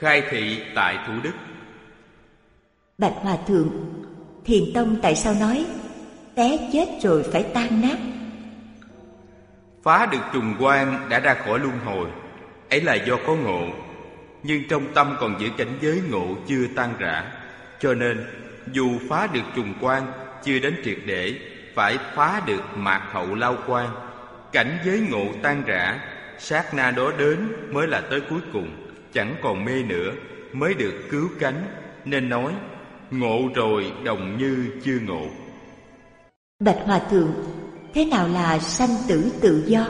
khai thị tại Thủ Đức. Bạch Hòa Thượng, Thiền Tông tại sao nói té chết rồi phải tan nát? Phá được trùng quan đã ra khỏi luân hồi, ấy là do có ngộ. Nhưng trong tâm còn giữ cảnh giới ngộ chưa tan rã, cho nên dù phá được trùng quan chưa đến triệt để, phải phá được mạt hậu lao quan. Cảnh giới ngộ tan rã, sát na đó đến mới là tới cuối cùng, chẳng còn mê nữa, mới được cứu cánh. Nên nói ngộ rồi đồng như chưa ngộ. Bạch Hòa Thượng, thế nào là sanh tử tự do?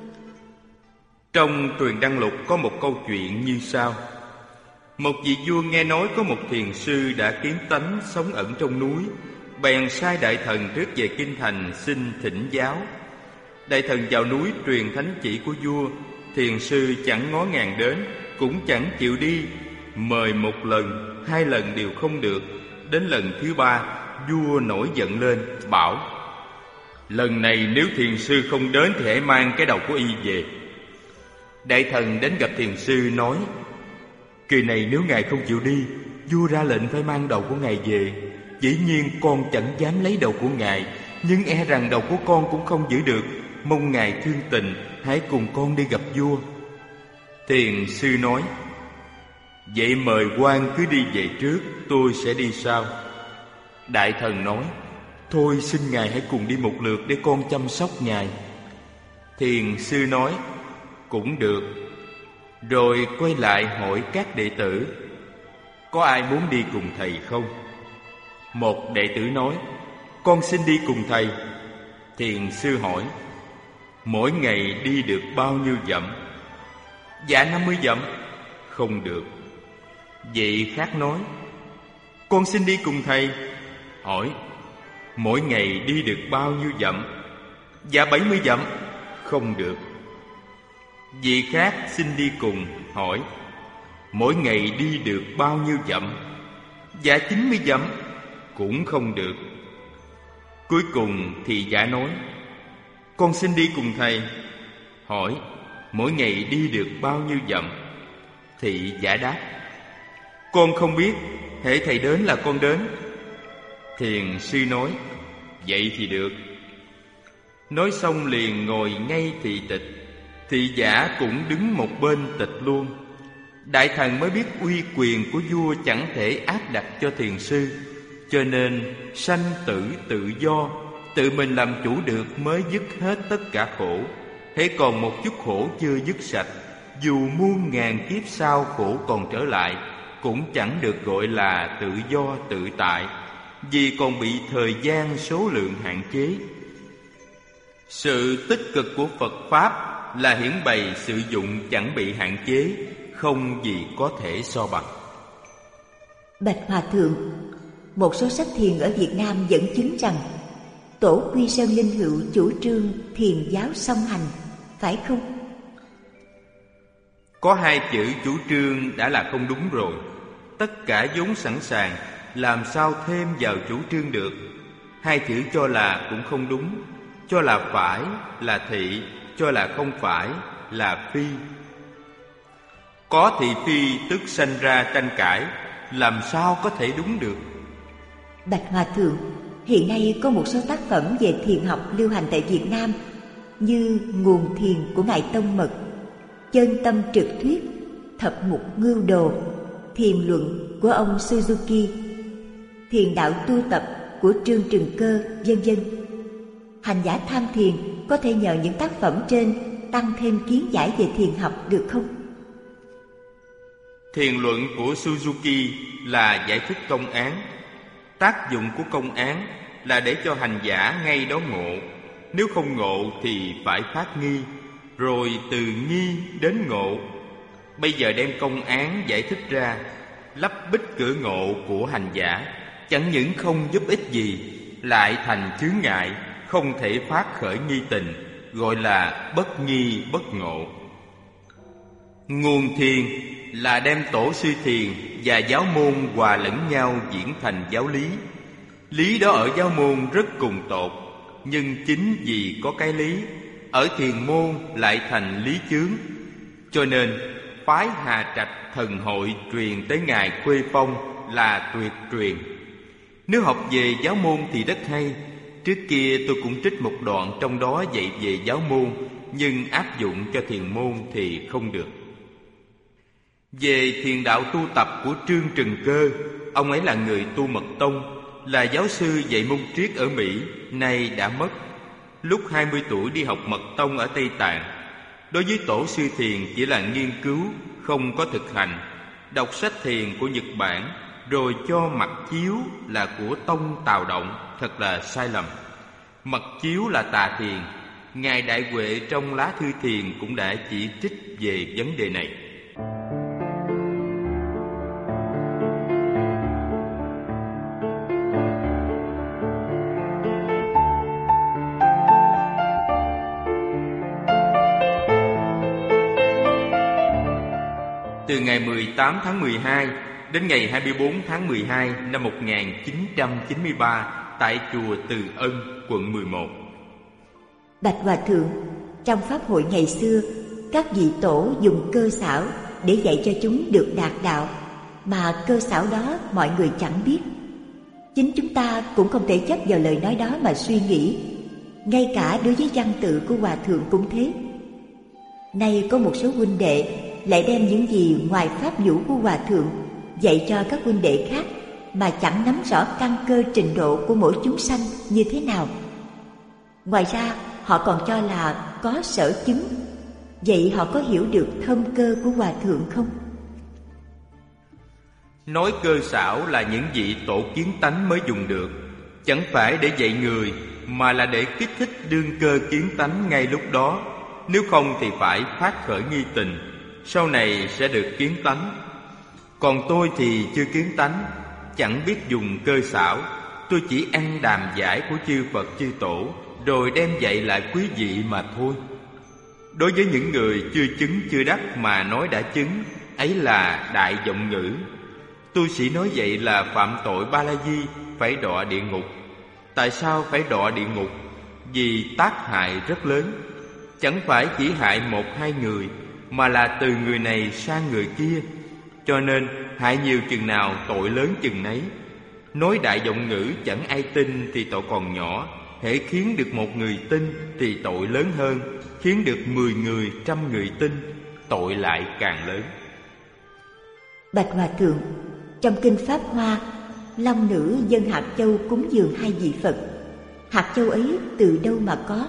Trong Tuyền Đăng Lục có một câu chuyện như sau. Một vị vua nghe nói có một thiền sư đã kiến tánh sống ẩn trong núi, bèn sai đại thần rước về kinh thành xin thỉnh giáo. Đại thần vào núi truyền thánh chỉ của vua, thiền sư chẳng ngó ngàng đến, cũng chẳng chịu đi. Mời một lần, hai lần đều không được. Đến lần thứ ba, vua nổi giận lên, bảo: lần này nếu thiền sư không đến thì hãy mang cái đầu của y về. Đại thần đến gặp thiền sư nói: kỳ này nếu ngài không chịu đi, vua ra lệnh phải mang đầu của ngài về. Dĩ nhiên con chẳng dám lấy đầu của ngài, nhưng e rằng đầu của con cũng không giữ được. Mong ngài thương tình, hãy cùng con đi gặp vua. Thiền sư nói: vậy mời quan cứ đi về trước, tôi sẽ đi sau. Đại thần nói: thôi xin ngài hãy cùng đi một lượt để con chăm sóc ngài. Thiền sư nói: cũng được. Rồi quay lại hỏi các đệ tử: có ai muốn đi cùng thầy không? Một đệ tử nói: con xin đi cùng thầy. Thiền sư hỏi: mỗi ngày đi được bao nhiêu dặm? Dạ 50 dặm. Không được. Vị khác nói: con xin đi cùng thầy. Hỏi: mỗi ngày đi được bao nhiêu dặm? Dạ 70 dặm. Không được. Vị khác xin đi cùng, hỏi: mỗi ngày đi được bao nhiêu dặm? Dạ 90 dặm. Cũng không được. Cuối cùng thì giả nói: con xin đi cùng thầy. Hỏi: mỗi ngày đi được bao nhiêu dặm? Thị giả đáp: con không biết, hễ thầy đến là con đến. Thiền sư nói: vậy thì được. Nói xong liền ngồi ngay thị tịch. Thị giả cũng đứng một bên tịch luôn. Đại thần mới biết uy quyền của vua chẳng thể áp đặt cho thiền sư, cho nên sanh tử tự do, tự mình làm chủ được mới dứt hết tất cả khổ. Hễ còn một chút khổ chưa dứt sạch, dù muôn ngàn kiếp sau khổ còn trở lại, cũng chẳng được gọi là tự do tự tại, vì còn bị thời gian số lượng hạn chế. Sự tích cực của Phật Pháp là hiển bày sự dụng chẳng bị hạn chế, không gì có thể so bằng. Bạch Hòa Thượng, một số sách thiền ở Việt Nam dẫn chứng rằng Tổ Quy Sơn Linh Hữu chủ trương thiền giáo song hành, phải không? Có hai chữ chủ trương đã là không đúng rồi. Tất cả vốn sẵn sàng, làm sao thêm vào chủ trương được? Hai chữ cho là cũng không đúng. Cho là phải là thị, cho là không phải là phi. Có thị phi tức sanh ra tranh cãi, làm sao có thể đúng được? Bạch Hòa Thượng, hiện nay có một số tác phẩm về thiền học lưu hành tại Việt Nam như Nguồn Thiền của Ngài Tông Mật, Chân Tâm Trực Thuyết, Thập Mục Ngưu Đồ, Thiền Luận của ông Suzuki, Thiền Đạo Tu Tập của Trương Trừng Cơ, vân vân. Hành giả tham thiền có thể nhờ những tác phẩm trên tăng thêm kiến giải về thiền học được không? Thiền Luận của Suzuki là giải thích công án. Tác dụng của công án là để cho hành giả ngay đó ngộ. Nếu không ngộ thì phải phát nghi, rồi từ nghi đến ngộ. Bây giờ đem công án giải thích ra, lấp bích cửa ngộ của hành giả, chẳng những không giúp ích gì, lại thành chướng ngại, không thể phát khởi nghi tình, gọi là bất nghi bất ngộ. Nguồn thiền là đem tổ sư thiền và giáo môn hòa lẫn nhau diễn thành giáo lý. Lý đó ở giáo môn rất cùng tột, nhưng chính vì có cái lý, ở thiền môn lại thành lý chướng. Cho nên phái Hà Trạch Thần Hội truyền tới ngài Khuê Phong là tuyệt truyền. Nếu học về giáo môn thì rất hay. Trước kia tôi cũng trích một đoạn trong đó dạy về giáo môn, nhưng áp dụng cho thiền môn thì không được. Về thiền đạo tu tập của Trương Trần Cơ, ông ấy là người tu Mật Tông, là giáo sư dạy môn triết ở Mỹ, nay đã mất. Lúc 20 tuổi đi học Mật Tông ở Tây Tạng. Đối với tổ sư thiền chỉ là nghiên cứu, không có thực hành. Đọc sách thiền của Nhật Bản rồi cho mặc chiếu là của tông Tào Động, thật là sai lầm. Mặc chiếu là tà thiền. Ngài Đại Huệ trong lá thư thiền cũng đã chỉ trích về vấn đề này. Từ ngày 18 tháng 12 đến ngày 24 tháng 12 năm 1993 tại chùa Từ Ân, quận 11. Bạch Hòa Thượng, trong pháp hội ngày xưa, các vị tổ dùng cơ xảo để dạy cho chúng được đạt đạo, mà cơ xảo đó mọi người chẳng biết. Chính chúng ta cũng không thể chấp vào lời nói đó mà suy nghĩ. Ngay cả đối với văn tự của Hòa Thượng cũng thế. Nay có một số huynh đệ lại đem những gì ngoài pháp nhũ của Hòa Thượng dạy cho các huynh đệ khác, mà chẳng nắm rõ căn cơ trình độ của mỗi chúng sanh như thế nào. Ngoài ra họ còn cho là có sở chứng. Vậy họ có hiểu được thâm cơ của Hòa Thượng không? Nói cơ xảo là những vị tổ kiến tánh mới dùng được, chẳng phải để dạy người, mà là để kích thích đương cơ kiến tánh ngay lúc đó. Nếu không thì phải phát khởi nghi tình, sau này sẽ được kiến tánh. Còn tôi thì chưa kiến tánh, chẳng biết dùng cơ xảo. Tôi chỉ ăn đàm giải của chư Phật chư Tổ, rồi đem dạy lại quý vị mà thôi. Đối với những người chưa chứng chưa đắc mà nói đã chứng, ấy là đại vọng ngữ. Tu sĩ nói vậy là phạm tội Ba La Di, phải đọa địa ngục. Tại sao phải đọa địa ngục? Vì tác hại rất lớn. Chẳng phải chỉ hại một hai người, mà là từ người này sang người kia. Cho nên hại nhiều chừng nào tội lớn chừng nấy. Nói đại vọng ngữ chẳng ai tin thì tội còn nhỏ, hễ khiến được một người tin thì tội lớn hơn, khiến được 10 người, 100 người tin, tội lại càng lớn. Bạch Hòa Thượng, trong kinh Pháp Hoa, long nữ dâng hạt châu cúng dường hai vị Phật. Hạt châu ấy từ đâu mà có?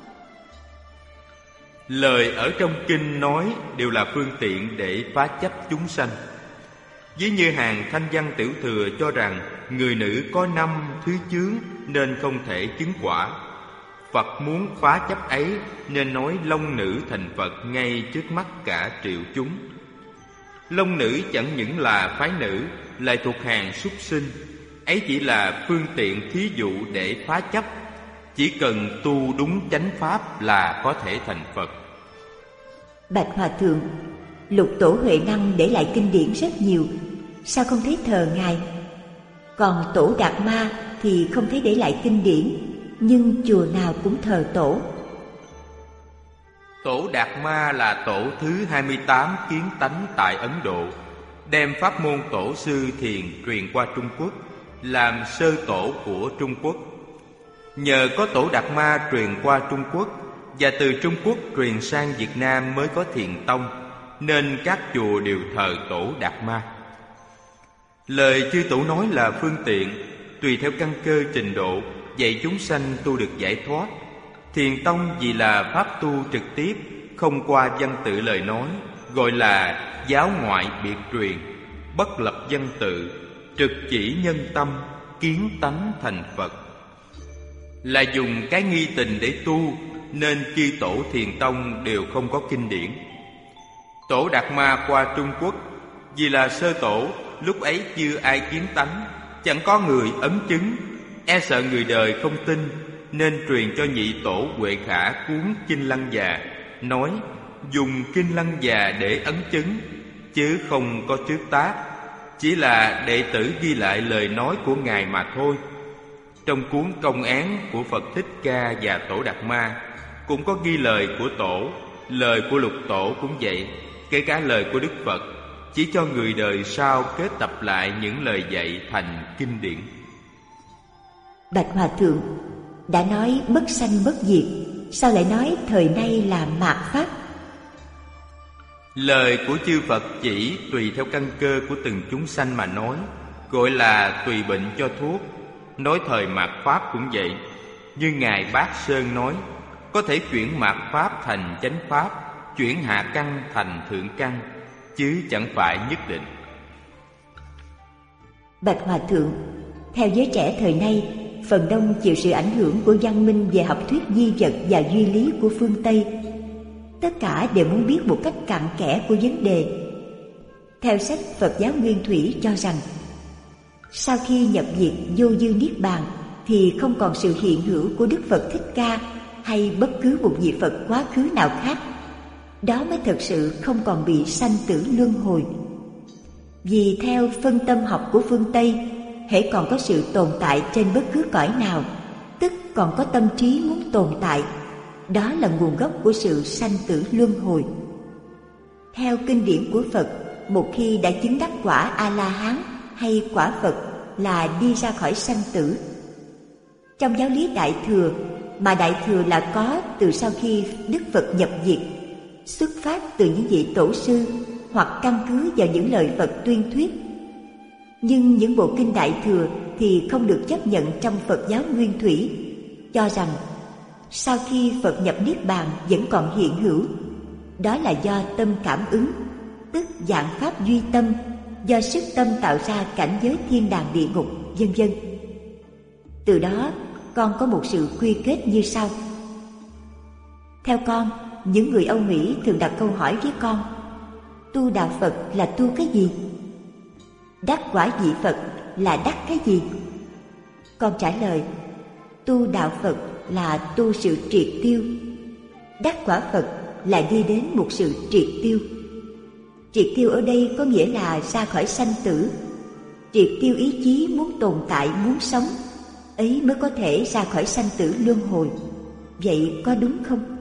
Lời ở trong kinh nói đều là phương tiện để phá chấp chúng sanh. Ví như hàng Thanh Văn Tiểu Thừa cho rằng người nữ có 5 thứ chướng nên không thể chứng quả. Phật muốn phá chấp ấy nên nói long nữ thành Phật ngay trước mắt cả triệu chúng. Long nữ chẳng những là phái nữ, lại thuộc hàng súc sinh. Ấy chỉ là phương tiện thí dụ để phá chấp. Chỉ cần tu đúng chánh pháp là có thể thành Phật. Bạch Hòa Thượng, Lục Tổ Huệ Năng để lại kinh điển rất nhiều, sao không thấy thờ Ngài? Còn Tổ Đạt Ma thì không thấy để lại kinh điển, nhưng chùa nào cũng thờ Tổ. Tổ Đạt Ma là tổ thứ 28 kiến tánh tại Ấn Độ, đem pháp môn tổ sư thiền truyền qua Trung Quốc, làm sơ tổ của Trung Quốc. Nhờ có Tổ Đạt Ma truyền qua Trung Quốc, và từ Trung Quốc truyền sang Việt Nam mới có Thiền Tông, nên các chùa đều thờ Tổ Đạt Ma. Lời chư Tổ nói là phương tiện, tùy theo căn cơ trình độ, dạy chúng sanh tu được giải thoát. Thiền Tông vì là pháp tu trực tiếp, không qua văn tự lời nói, gọi là giáo ngoại biệt truyền, bất lập văn tự, trực chỉ nhân tâm, kiến tánh thành Phật. Là dùng cái nghi tình để tu, nên chư tổ Thiền Tông đều không có kinh điển. Tổ Đạt Ma qua Trung Quốc, vì là sơ tổ, lúc ấy chưa ai kiến tánh, chẳng có người ấn chứng, e sợ người đời không tin, nên truyền cho nhị tổ Huệ Khả cuốn Kinh Lăng Già, nói dùng Kinh Lăng Già để ấn chứng, chứ không có trước tác, chỉ là đệ tử ghi lại lời nói của Ngài mà thôi. Trong cuốn Công án của Phật Thích Ca và Tổ Đạt Ma cũng có ghi lời của Tổ, lời của Lục Tổ cũng vậy. kể cả lời của Đức Phật, chỉ cho người đời sau kết tập lại những lời dạy thành kinh điển. Bạch Hòa Thượng, đã nói bất sanh bất diệt, sao lại nói thời nay là mạt Pháp? Lời của chư Phật chỉ tùy theo căn cơ của từng chúng sanh mà nói, gọi là tùy bệnh cho thuốc. Nói thời mạt Pháp cũng vậy. Như Ngài Bát Sơn nói, có thể chuyển mạt Pháp thành chánh Pháp, chuyển hạ căn thành thượng căn, chứ chẳng phải nhất định. Bạch Hòa Thượng, theo giới trẻ thời nay, phần đông chịu sự ảnh hưởng của văn minh về học thuyết duy vật và duy lý của phương Tây. Tất cả đều muốn biết một cách cặn kẽ của vấn đề. Theo sách Phật giáo Nguyên Thủy cho rằng, sau khi nhập diệt vô dư niết bàn thì không còn sự hiện hữu của Đức Phật Thích Ca hay bất cứ một vị Phật quá khứ nào khác. Đó mới thật sự không còn bị sanh tử luân hồi. Vì theo phân tâm học của phương Tây, hễ còn có sự tồn tại trên bất cứ cõi nào, tức còn có tâm trí muốn tồn tại. Đó là nguồn gốc của sự sanh tử luân hồi. Theo kinh điển của Phật, một khi đã chứng đắc quả A-la-hán hay quả Phật là đi ra khỏi sanh tử. Trong giáo lý Đại Thừa, mà Đại Thừa là có từ sau khi Đức Phật nhập diệt, xuất phát từ những vị tổ sư hoặc căn cứ vào những lời Phật tuyên thuyết. Nhưng những bộ kinh Đại Thừa thì không được chấp nhận trong Phật giáo Nguyên Thủy, cho rằng sau khi Phật nhập Niết Bàn vẫn còn hiện hữu. Đó là do tâm cảm ứng, tức vạn pháp duy tâm, do sức tâm tạo ra cảnh giới thiên đàng địa ngục, vân vân. Từ đó, con có một sự quy kết như sau. Theo con, những người Âu Mỹ thường đặt câu hỏi với con: tu đạo Phật là tu cái gì? Đắc quả vị Phật là đắc cái gì? Con trả lời: tu đạo Phật là tu sự triệt tiêu, đắc quả Phật là đi đến một sự triệt tiêu. Triệt tiêu ở đây có nghĩa là ra khỏi sanh tử. Triệt tiêu ý chí muốn tồn tại, muốn sống, ấy mới có thể ra khỏi sanh tử luân hồi. Vậy có đúng không?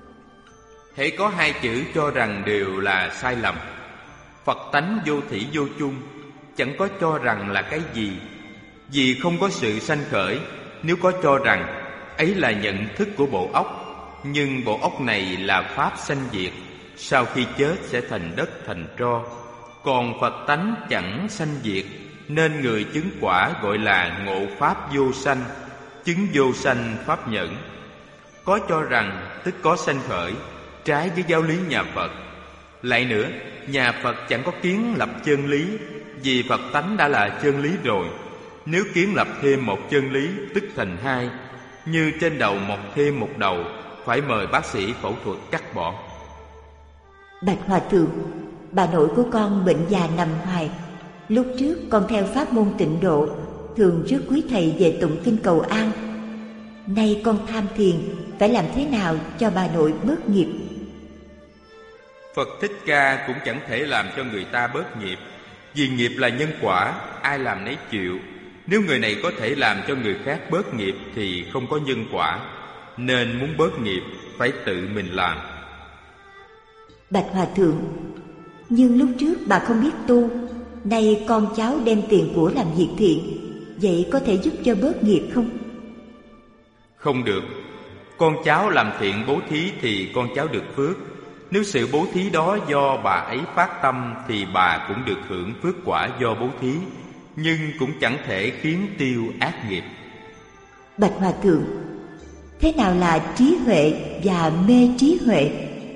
Hễ có hai chữ cho rằng đều là sai lầm. Phật tánh vô thủy vô chung, chẳng có cho rằng là cái gì. Vì không có sự sanh khởi. Nếu có cho rằng ấy là nhận thức của bộ óc, nhưng bộ óc này là pháp sanh diệt, sau khi chết sẽ thành đất thành tro. Còn Phật tánh chẳng sanh diệt, nên người chứng quả gọi là ngộ pháp vô sanh, chứng vô sanh pháp nhẫn. Có cho rằng tức có sanh khởi, trái với giáo lý nhà Phật. Lại nữa, nhà Phật chẳng có kiến lập chân lý, vì Phật tánh đã là chân lý rồi. Nếu kiến lập thêm một chân lý tức thành hai, như trên đầu mọc thêm một đầu, phải mời bác sĩ phẫu thuật cắt bỏ. Bạch Hòa Thượng, bà nội của con bệnh già nằm hoài. Lúc trước con theo pháp môn Tịnh Độ, thường rước quý thầy về tụng kinh cầu an. Nay con tham thiền, phải làm thế nào cho bà nội bớt nghiệp? Phật Thích Ca cũng chẳng thể làm cho người ta bớt nghiệp, vì nghiệp là nhân quả, ai làm nấy chịu. Nếu người này có thể làm cho người khác bớt nghiệp thì không có nhân quả, nên muốn bớt nghiệp phải tự mình làm. Bạch Hòa Thượng, nhưng lúc trước bà không biết tu, nay con cháu đem tiền của làm việc thiện, vậy có thể giúp cho bớt nghiệp không? Không được. Con cháu làm thiện bố thí thì con cháu được phước. Nếu sự bố thí đó do bà ấy phát tâm thì bà cũng được hưởng phước quả do bố thí, nhưng cũng chẳng thể khiến tiêu ác nghiệp. Bạch Hòa Thượng, thế nào là trí huệ và mê trí huệ?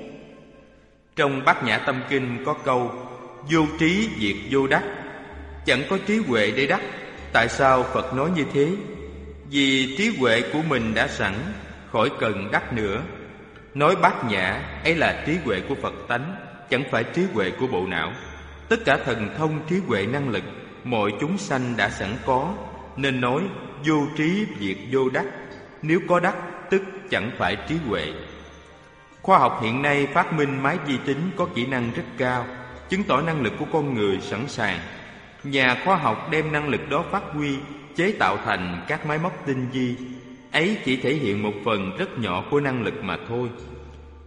Trong Bát Nhã Tâm Kinh có câu: vô trí diệt vô đắc. Chẳng có trí huệ để đắc. Tại sao Phật nói như thế? Vì trí huệ của mình đã sẵn, khỏi cần đắc nữa. Nói bát nhã ấy là trí huệ của Phật tánh, chẳng phải trí huệ của bộ não. Tất cả thần thông trí huệ năng lực mọi chúng sanh đã sẵn có, nên nói vô trí diệt vô đắc. Nếu có đắc tức chẳng phải trí huệ. Khoa học hiện nay phát minh máy vi tính có kỹ năng rất cao, chứng tỏ năng lực của con người sẵn sàng. Nhà khoa học đem năng lực đó phát huy, chế tạo thành các máy móc tinh vi. Ấy chỉ thể hiện một phần rất nhỏ của năng lực mà thôi.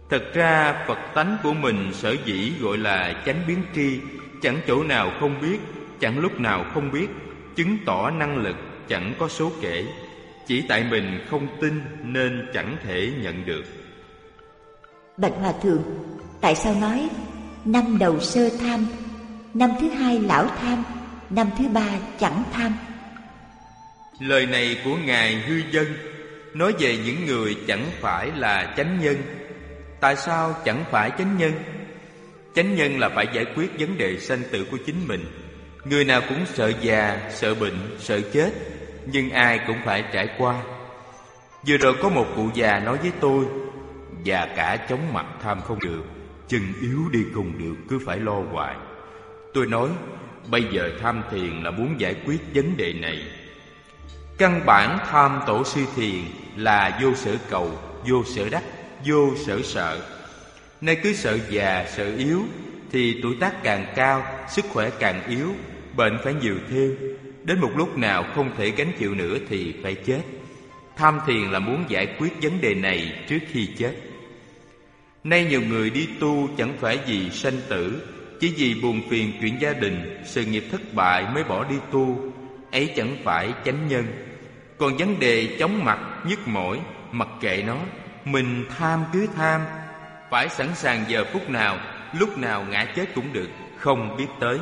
Thật ra Phật tánh của mình sở dĩ gọi là chánh biến tri, chẳng chỗ nào không biết, chẳng lúc nào không biết, chứng tỏ năng lực chẳng có số kể. Chỉ tại mình không tin nên chẳng thể nhận được. Bạch Hòa Thượng, tại sao nói năm đầu sơ tham, năm thứ hai lão tham, năm thứ ba chẳng tham? Lời này của Ngài Hư Dân nói về những người chẳng phải là chánh nhân. Tại sao chẳng phải chánh nhân? Chánh nhân là phải giải quyết vấn đề sanh tử của chính mình. Người nào cũng sợ già, sợ bệnh, sợ chết, nhưng ai cũng phải trải qua. Vừa rồi có một cụ già nói với tôi: già cả chóng mặt tham không được, chân yếu đi không được, cứ phải lo hoài. Tôi nói bây giờ tham thiền là muốn giải quyết vấn đề này. Căn bản tham tổ sư thiền là vô sở cầu, vô sở đắc, vô sở sợ. Nay cứ sợ già, sợ yếu thì tuổi tác càng cao, sức khỏe càng yếu, bệnh phải nhiều thêm. Đến một lúc nào không thể gánh chịu nữa thì phải chết. Tham thiền là muốn giải quyết vấn đề này trước khi chết. Nay nhiều người đi tu chẳng phải vì sanh tử, chỉ vì buồn phiền chuyện gia đình, sự nghiệp thất bại mới bỏ đi tu. Ấy chẳng phải chánh nhân. Còn vấn đề chóng mặt, nhức mỏi, mặc kệ nó, mình tham cứ tham, phải sẵn sàng giờ phút nào, lúc nào ngã chết cũng được, không biết tới.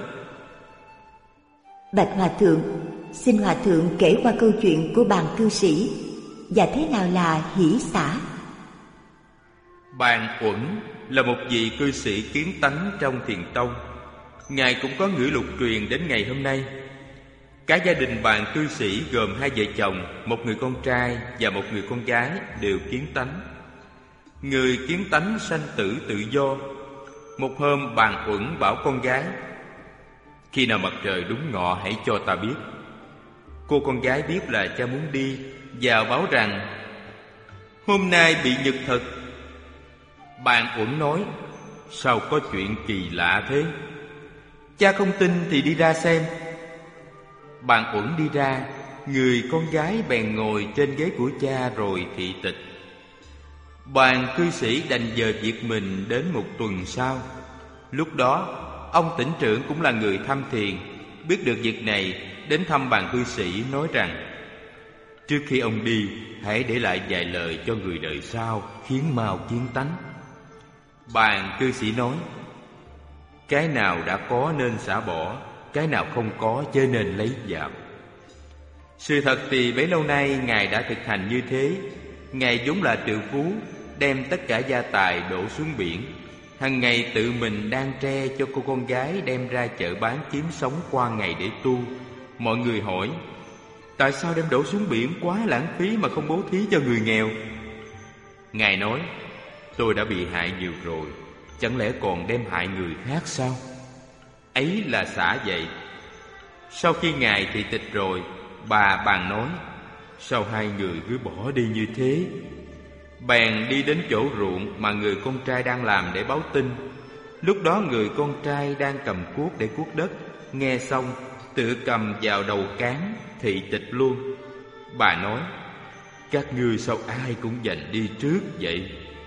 Bạch Hòa Thượng, xin Hòa Thượng kể qua câu chuyện của Bàn cư sĩ và thế nào là hỷ xả. Bàn Uẩn là một vị cư sĩ kiến tánh trong Thiền tông. Ngài cũng có ngữ lục truyền đến ngày hôm nay. Cả gia đình Bàn cư sĩ gồm hai vợ chồng, một người con trai và một người con gái đều kiến tánh. Người kiến tánh sanh tử tự do. Một hôm Bàn Uẩn bảo con gái: khi nào mặt trời đúng ngọ hãy cho ta biết. Cô con gái biết là cha muốn đi, và báo rằng hôm nay bị nhật thực. Bàn Uẩn nói: sao có chuyện kỳ lạ thế? Cha không tin thì đi ra xem. Bàn Uẩn đi ra, người con gái bèn ngồi trên ghế của cha rồi thị tịch. Bàn cư sĩ đành dời việc mình đến một tuần sau. Lúc đó ông tỉnh trưởng cũng là người tham thiền, biết được việc này, đến thăm Bàn cư sĩ nói rằng: trước khi ông đi, hãy để lại vài lời cho người đời sau, khiến mau kiến tánh. Bàn cư sĩ nói: cái nào đã có nên xả bỏ, cái nào không có chớ nên lấy vào. Sự thật thì bấy lâu nay Ngài đã thực hành như thế. Ngài vốn là triệu phú, đem tất cả gia tài đổ xuống biển. Hằng ngày tự mình đan tre cho cô con gái đem ra chợ bán kiếm sống qua ngày để tu. Mọi người hỏi: tại sao đem đổ xuống biển, quá lãng phí mà không bố thí cho người nghèo? Ngài nói: tôi đã bị hại nhiều rồi, chẳng lẽ còn đem hại người khác sao? Ấy là xả vậy. Sau khi Ngài thị tịch rồi, bà bàn nói: sao hai người cứ bỏ đi như thế? Bèn đi đến chỗ ruộng mà người con trai đang làm để báo tin. Lúc đó người con trai đang cầm cuốc để cuốc đất, nghe xong tự cầm vào đầu cán thị tịch luôn. Bà nói: các ngươi sao ai cũng giành đi trước vậy?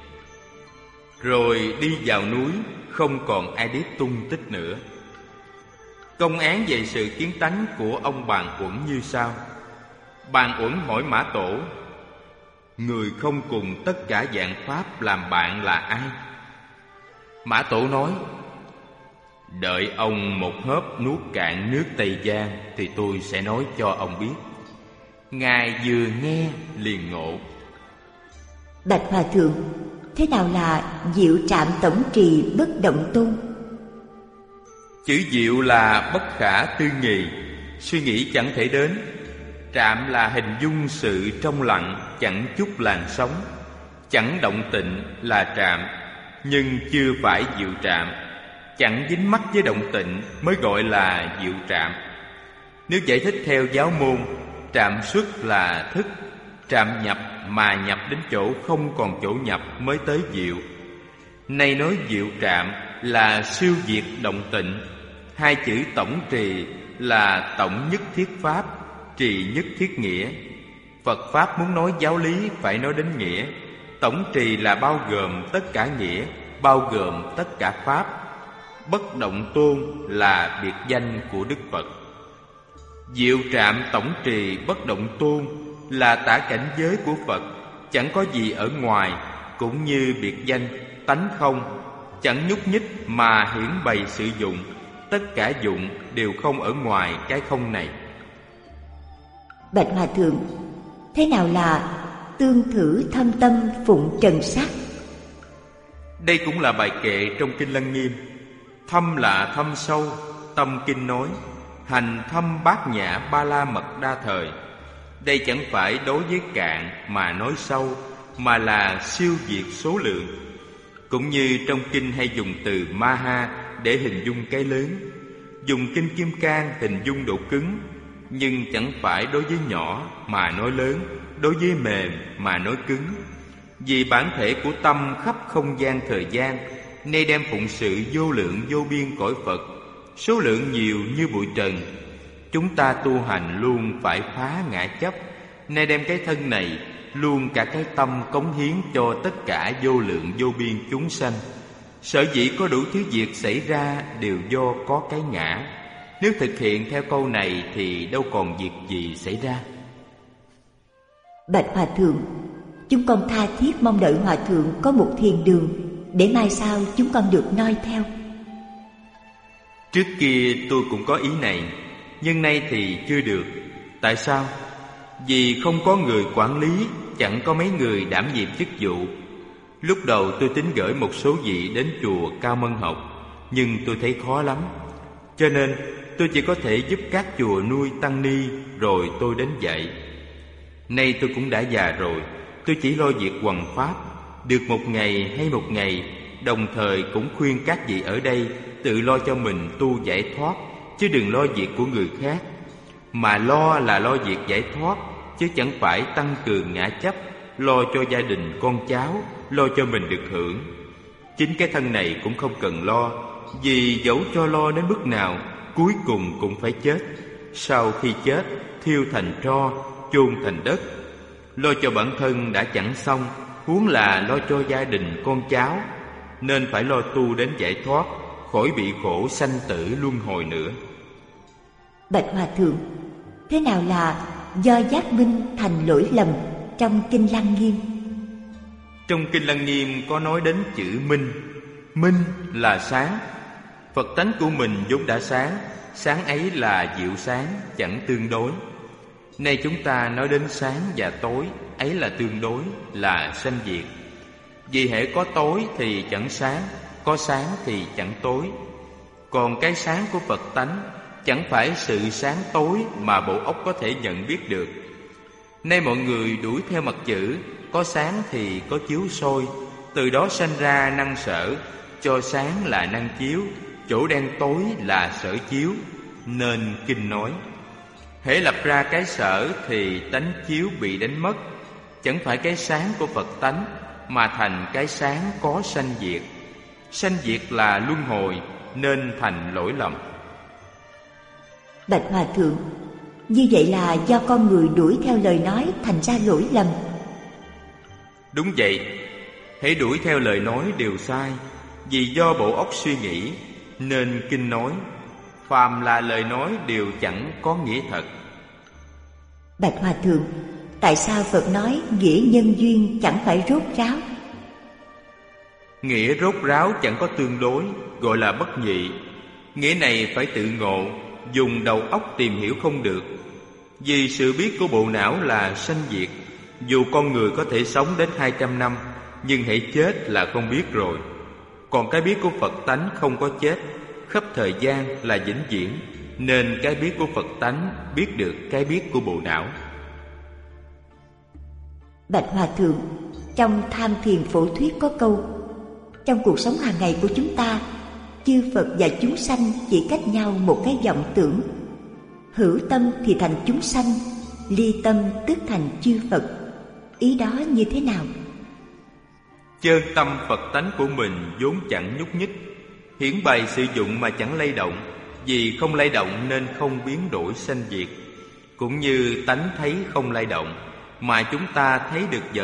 Rồi đi vào núi, không còn ai biết tung tích nữa. Công án về sự kiến tánh của ông Bàn Uẩn như sau. Bàn Uẩn hỏi Mã Tổ: người không cùng tất cả vạn pháp làm bạn là ai? Mã Tổ nói: đợi ông một hớp nuốt cạn nước Tây Giang thì tôi sẽ nói cho ông biết. Ngài vừa nghe liền ngộ. Bạch Hòa Thượng, thế nào là diệu trạm tổng trì bất động tôn? Chữ diệu là bất khả tư nghị, suy nghĩ chẳng thể đến. Trạm là hình dung sự trong lặng, chẳng chút làn sóng. Chẳng động tịnh là trạm, nhưng chưa phải diệu trạm. Chẳng dính mắc với động tịnh mới gọi là diệu trạm. Nếu giải thích theo giáo môn, trạm xuất là thức, trạm nhập mà nhập đến chỗ không còn chỗ nhập mới tới diệu. Nay nói diệu trạm là siêu diệt động tịnh. Hai chữ tổng trì là tổng nhất thiết pháp, trì nhất thiết nghĩa. Phật Pháp muốn nói giáo lý phải nói đến nghĩa. tổng trì là bao gồm tất cả nghĩa, bao gồm tất cả pháp. Bất động tôn là biệt danh của Đức Phật. Diệu trạm tổng trì bất động tôn là tả cảnh giới của Phật, chẳng có gì ở ngoài, cũng như biệt danh tánh không, chẳng nhúc nhích mà hiển bày sự dụng. Tất cả dụng đều không ở ngoài cái không này. Bạch Hòa Thượng, thế nào là tương thử thâm tâm phụng trần sắc? Đây cũng là bài kệ trong Kinh Lăng Nghiêm. Thâm là thâm sâu, tâm kinh nói, hành thâm bát nhã ba la mật đa thời. Đây chẳng phải đối với cạn mà nói sâu, mà là siêu việt số lượng. Cũng như trong kinh hay dùng từ Maha để hình dung cái lớn, dùng kinh Kim Cang hình dung độ cứng, nhưng chẳng phải đối với nhỏ mà nói lớn, đối với mềm mà nói cứng. Vì bản thể của tâm khắp không gian thời gian, nay đem phụng sự vô lượng vô biên cõi Phật, số lượng nhiều như bụi trần. Chúng ta tu hành luôn phải phá ngã chấp, nay đem cái thân này luôn cả cái tâm cống hiến cho tất cả vô lượng vô biên chúng sanh. Sở dĩ có đủ thứ việc xảy ra đều do có cái ngã. Nếu thực hiện theo câu này thì đâu còn việc gì xảy ra. Bạch Hòa Thượng, chúng con tha thiết mong đợi Hòa Thượng có một thiền đường, để mai sau chúng con được noi theo. Trước kia tôi cũng có ý này, nhưng nay thì chưa được. Tại sao? Vì không có người quản lý, chẳng có mấy người đảm nhiệm chức vụ. Lúc đầu tôi tính gửi một số vị đến chùa Cao Mân học, nhưng tôi thấy khó lắm. Cho nên tôi chỉ có thể giúp các chùa nuôi tăng ni, rồi tôi đến dạy. Nay tôi cũng đã già rồi, tôi chỉ lo việc hoằng pháp. Được một ngày hay một ngày, đồng thời cũng khuyên các vị ở đây tự lo cho mình tu giải thoát, chứ đừng lo việc của người khác. Mà lo là lo việc giải thoát, chứ chẳng phải tăng cường ngã chấp, lo cho gia đình con cháu, lo cho mình được hưởng. Chính cái thân này cũng không cần lo, vì dẫu cho lo đến mức nào, cuối cùng cũng phải chết. Sau khi chết, thiêu thành tro, chôn thành đất. Lo cho bản thân đã chẳng xong, huống là lo cho gia đình con cháu. Nên phải lo tu đến giải thoát, khỏi bị khổ sanh tử luân hồi nữa. Bạch Hòa Thượng, thế nào là do giác minh thành lỗi lầm trong Kinh Lăng Nghiêm? Trong Kinh Lăng Nghiêm có nói đến chữ minh. Minh là sáng. Phật tánh của mình vốn đã sáng, sáng ấy là diệu sáng, chẳng tương đối. Nay chúng ta nói đến sáng và tối, ấy là tương đối, là sanh diệt. Vì hễ có tối thì chẳng sáng, có sáng thì chẳng tối. Còn cái sáng của Phật tánh chẳng phải sự sáng tối mà bộ óc có thể nhận biết được. Nay mọi người đuổi theo mặt chữ, có sáng thì có chiếu soi, từ đó sanh ra năng sở, cho sáng là năng chiếu, chỗ đen tối là sở chiếu. Nên kinh nói, hễ lập ra cái sở thì tánh chiếu bị đánh mất. Chẳng phải cái sáng của Phật tánh, mà thành cái sáng có sanh diệt. Sanh diệt là luân hồi, nên thành lỗi lầm. Bạch Hòa Thượng, như vậy là do con người đuổi theo lời nói thành ra lỗi lầm. Đúng vậy, hễ đuổi theo lời nói đều sai, vì do bộ óc suy nghĩ. Nên kinh nói, phàm là lời nói đều chẳng có nghĩa thật. Bạch Hòa Thượng, tại sao Phật nói nghĩa nhân duyên chẳng phải rốt ráo? Nghĩa rốt ráo chẳng có tương đối, gọi là bất nhị. Nghĩa này phải tự ngộ, dùng đầu óc tìm hiểu không được. Vì sự biết của bộ não là sanh diệt. Dù con người có thể sống đến 200 năm, nhưng hễ chết là không biết rồi. Còn cái biết của Phật tánh không có chết, khắp thời gian là vĩnh viễn. Nên cái biết của Phật tánh biết được cái biết của bộ não. Bạch Hòa Thượng, trong Tham Thiền Phổ Thuyết có câu: trong cuộc sống hàng ngày của chúng ta, chư Phật và chúng sanh chỉ cách nhau một cái vọng tưởng. Hữu tâm thì thành chúng sanh, ly tâm tức thành chư Phật. Ý đó như thế nào? Chơn tâm Phật tánh của mình vốn chẳng nhúc nhích, hiển bày sử dụng mà chẳng lay động. Vì không lay động nên không biến đổi sanh diệt. Cũng như tánh thấy không lay động, mà chúng ta thấy được vật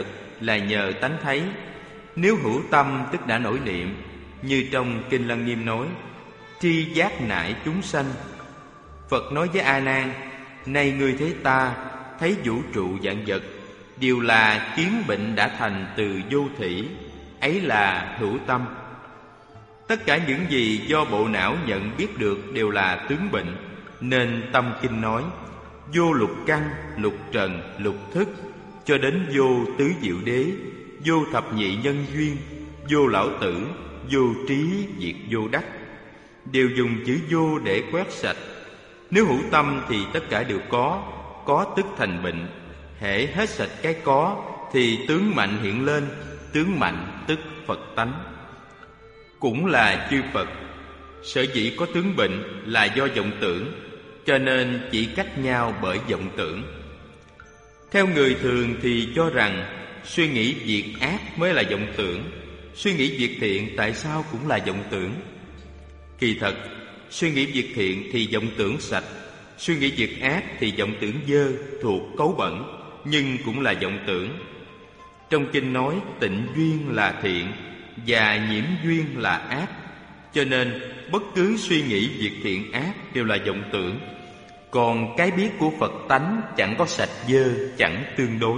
là nhờ tánh thấy. Nếu hữu tâm tức đã nổi niệm, như trong Kinh Lăng Nghiêm nói: tri giác nại chúng sanh. Phật nói với A Nan: nay ngươi thấy ta, thấy vũ trụ vạn vật đều là kiến bệnh đã thành từ vô thỉ, ấy là hữu tâm. Tất cả những gì do bộ não nhận biết được đều là tướng bệnh, nên Tâm Kinh nói: vô lục căn, lục trần, lục thức, cho đến vô tứ diệu đế, vô thập nhị nhân duyên, vô lão tử, vô trí, diệt vô đắc, đều dùng chữ vô để quét sạch. Nếu hữu tâm thì tất cả đều có tức thành bệnh. Hễ hết sạch cái có thì tướng mạnh hiện lên, tướng mạnh tức Phật tánh. Cũng là chư Phật, sở dĩ có tướng bệnh là do vọng tưởng, cho nên chỉ cách nhau bởi vọng tưởng. Theo người thường thì cho rằng suy nghĩ việc ác mới là vọng tưởng, suy nghĩ việc thiện tại sao cũng là vọng tưởng. Kỳ thật, suy nghĩ việc thiện thì vọng tưởng sạch, suy nghĩ việc ác thì vọng tưởng dơ, thuộc cấu bẩn, nhưng cũng là vọng tưởng. Trong kinh nói tịnh duyên là thiện và nhiễm duyên là ác, cho nên bất cứ suy nghĩ việc thiện ác đều là vọng tưởng. Còn cái biết của Phật tánh chẳng có sạch dơ, chẳng tương đối.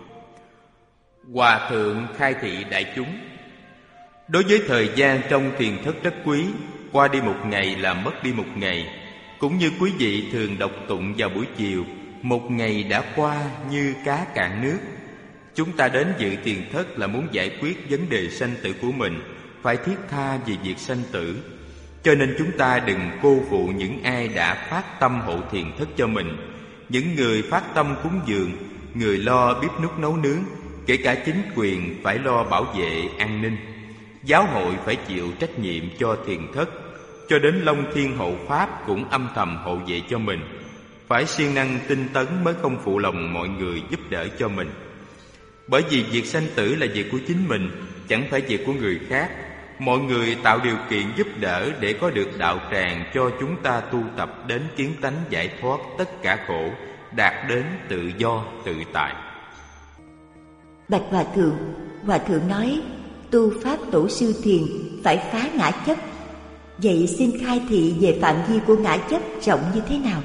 Hòa thượng khai thị đại chúng: đối với thời gian trong thiền thất rất quý, qua đi một ngày là mất đi một ngày. Cũng như quý vị thường đọc tụng vào buổi chiều, một ngày đã qua như cá cạn nước. Chúng ta đến dự thiền thất là muốn giải quyết vấn đề sanh tử của mình, phải thiết tha về việc sanh tử. Cho nên chúng ta đừng cô phụ những ai đã phát tâm hộ thiền thất cho mình. Những người phát tâm cúng dường, người lo bếp núc nấu nướng, kể cả chính quyền phải lo bảo vệ an ninh, giáo hội phải chịu trách nhiệm cho thiền thất, cho đến Long Thiên Hộ Pháp cũng âm thầm hộ vệ cho mình. Phải siêng năng tinh tấn mới không phụ lòng mọi người giúp đỡ cho mình. Bởi vì việc sanh tử là việc của chính mình, chẳng phải việc của người khác. Mọi người tạo điều kiện giúp đỡ để có được đạo tràng cho chúng ta tu tập đến kiến tánh giải thoát tất cả khổ, đạt đến tự do tự tại. Bạch Hòa thượng nói tu pháp tổ sư thiền phải phá ngã chấp. Vậy xin khai thị về phạm vi của ngã chấp rộng như thế nào?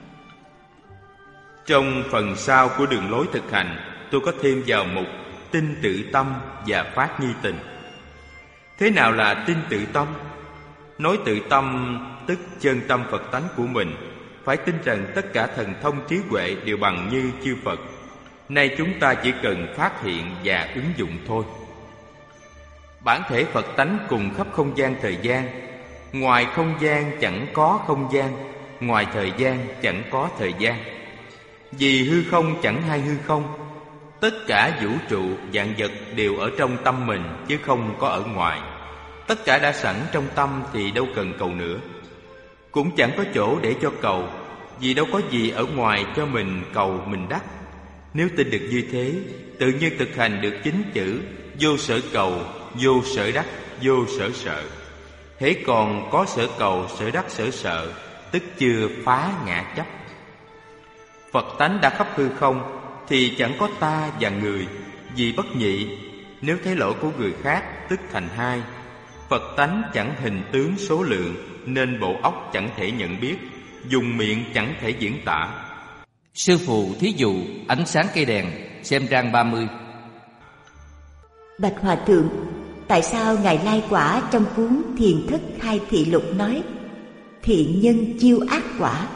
Trong phần sau của đường lối thực hành, tôi có thêm vào mục tin tự tâm và phát nhi tình. Thế nào là tin tự tâm? Nói tự tâm tức chân tâm Phật tánh của mình, phải tin rằng tất cả thần thông trí huệ đều bằng như chư Phật. Nay chúng ta chỉ cần phát hiện và ứng dụng thôi. Bản thể Phật tánh cùng khắp không gian thời gian. Ngoài không gian chẳng có không gian, ngoài thời gian chẳng có thời gian. Vì hư không chẳng hay hư không. Tất cả vũ trụ vạn vật đều ở trong tâm mình, chứ không có ở ngoài. Tất cả đã sẵn trong tâm thì đâu cần cầu nữa. Cũng chẳng có chỗ để cho cầu, vì đâu có gì ở ngoài cho mình cầu mình đắc. Nếu tin được như thế, tự nhiên thực hành được chính chữ vô sở cầu, vô sở đắc, vô sở sợ. Hễ còn có sở cầu, sở đắc, sở sợ, tức chưa phá ngã chấp. Phật tánh đã khắp hư không thì chẳng có ta và người, vì bất nhị. Nếu thấy lỗi của người khác tức thành hai. Phật tánh chẳng hình tướng số lượng, nên bộ óc chẳng thể nhận biết, dùng miệng chẳng thể diễn tả. Sư phụ thí dụ ánh sáng cây đèn, xem trang 30. Bạch Hòa thượng, tại sao Ngài Lai Quả trong cuốn Thiền Thất Khai Thị Lục nói thiện nhân chiêu ác quả?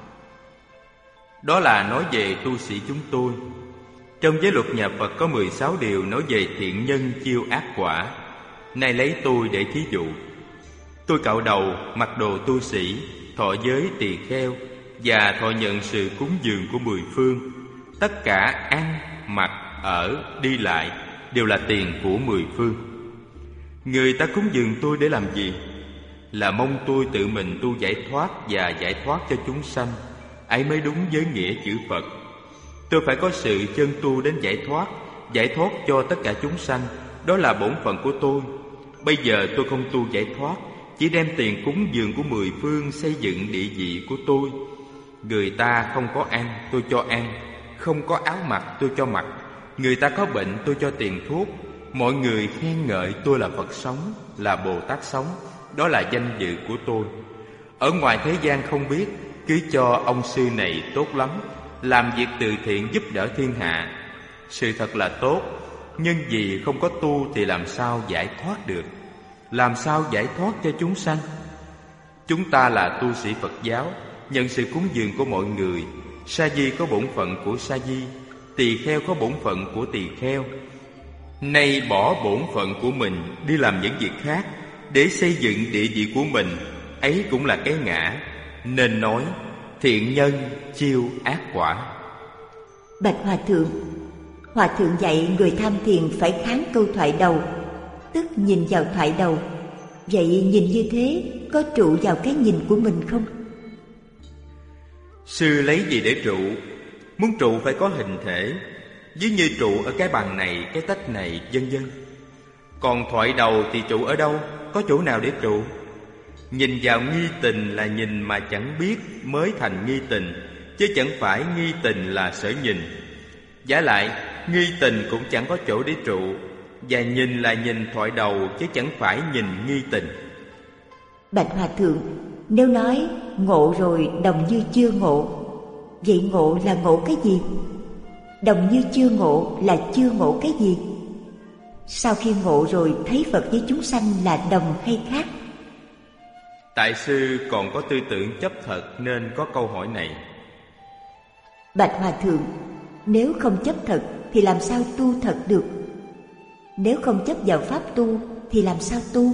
Đó là nói về tu sĩ chúng tôi. Trong giới luật nhà Phật có 16 điều nói về thiện nhân chiêu ác quả. Nay lấy tôi để thí dụ. Tôi cạo đầu, mặc đồ tu sĩ, thọ giới tỳ kheo và thọ nhận sự cúng dường của 10 phương. Tất cả ăn, mặc, ở, đi lại đều là tiền của 10 phương. Người ta cúng dường tôi để làm gì? Là mong tôi tự mình tu giải thoát và giải thoát cho chúng sanh. Ấy mới đúng với nghĩa chữ Phật. Tôi phải có sự chân tu đến giải thoát cho tất cả chúng sanh. Đó là bổn phận của tôi. Bây giờ tôi không tu giải thoát, chỉ đem tiền cúng dường của 10 phương xây dựng địa vị của tôi. Người ta không có ăn, tôi cho ăn. Không có áo mặc, tôi cho mặc. người ta có bệnh tôi cho tiền thuốc, mọi người khen ngợi tôi là Phật sống, là Bồ Tát sống. Đó là danh dự của tôi. Ở ngoài thế gian không biết, cứ cho ông sư này tốt lắm, làm việc từ thiện giúp đỡ thiên hạ. Sự thật là tốt, nhưng vì không có tu thì làm sao giải thoát được? Làm sao giải thoát cho chúng sanh? Chúng ta là tu sĩ Phật giáo, nhận sự cúng dường của mọi người. Sa di có bổn phận của sa di, tỳ kheo có bổn phận của tỳ kheo. Nay bỏ bổn phận của mình đi làm những việc khác để xây dựng địa vị của mình, ấy cũng là cái ngã. Nên nói thiện nhân chiêu ác quả. Bạch Hòa thượng dạy người tham thiền phải kháng câu thoại đầu, tức nhìn vào thoại đầu. Vậy nhìn như thế có trụ vào cái nhìn của mình không? Sư lấy gì để trụ? Muốn trụ phải có hình thể, ví như trụ ở cái bàn này, cái tách này, vân vân. Còn thoại đầu thì trụ ở đâu? Có chỗ nào để trụ? Nhìn vào nghi tình là nhìn mà chẳng biết mới thành nghi tình, chứ chẳng phải nghi tình là sở nhìn. Vả lại, nghi tình cũng chẳng có chỗ để trụ, và nhìn là nhìn thoại đầu chứ chẳng phải nhìn nghi tình. Bạch Hòa thượng, nếu nói ngộ rồi đồng như chưa ngộ, vậy ngộ là ngộ cái gì? Đồng như chưa ngộ là chưa ngộ cái gì? Sau khi ngộ rồi thấy Phật với chúng sanh là đồng hay khác? Tại sư còn có tư tưởng chấp thật nên có câu hỏi này. Bạch Hòa thượng, nếu không chấp thật thì làm sao tu thật được? Nếu không chấp vào pháp tu thì làm sao tu?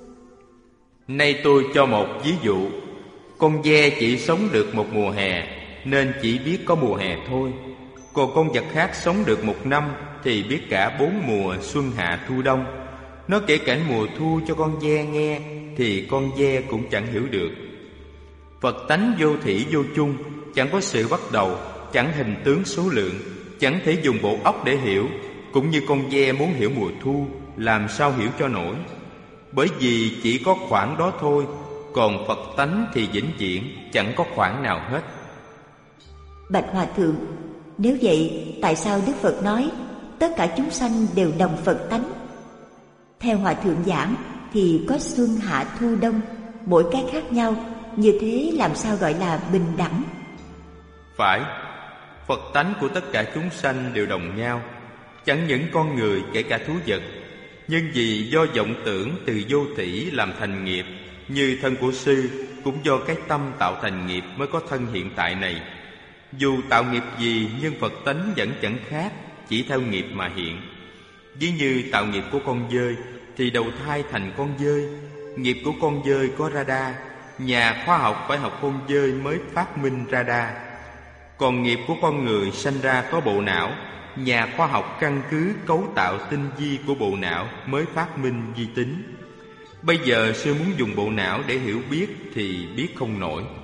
Nay tôi cho một ví dụ. Con ve chỉ sống được một mùa hè nên chỉ biết có mùa hè thôi. Còn con vật khác sống được một năm thì biết cả 4 mùa xuân hạ thu đông. Nó kể cảnh mùa thu cho con ve nghe thì con ve cũng chẳng hiểu được. Phật tánh vô thủy vô chung, chẳng có sự bắt đầu, chẳng hình tướng số lượng, chẳng thể dùng bộ óc để hiểu. Cũng như con ve muốn hiểu mùa thu, làm sao hiểu cho nổi? Bởi vì chỉ có khoảng đó thôi, còn Phật tánh thì vĩnh viễn, chẳng có khoảng nào hết. Bạch Hòa thượng, nếu vậy tại sao Đức Phật nói tất cả chúng sanh đều đồng Phật tánh? Theo Hòa thượng giảng thì có xuân hạ thu đông, mỗi cái khác nhau, như thế làm sao gọi là bình đẳng? Phải, Phật tánh của tất cả chúng sanh đều đồng nhau, chẳng những con người kể cả thú vật. Nhưng vì do vọng tưởng từ vô thủy làm thành nghiệp, như thân của sư cũng do cái tâm tạo thành nghiệp mới có thân hiện tại này. Dù tạo nghiệp gì nhưng Phật tánh vẫn chẳng khác, chỉ theo nghiệp mà hiện. Ví như tạo nghiệp của con dơi thì đầu thai thành con dơi. Nghiệp của con dơi có radar, nhà khoa học phải học con dơi mới phát minh radar. Còn nghiệp của con người sanh ra có bộ não, nhà khoa học căn cứ cấu tạo tinh vi của bộ não mới phát minh vi tính. Bây giờ sư muốn dùng bộ não để hiểu biết thì biết không nổi.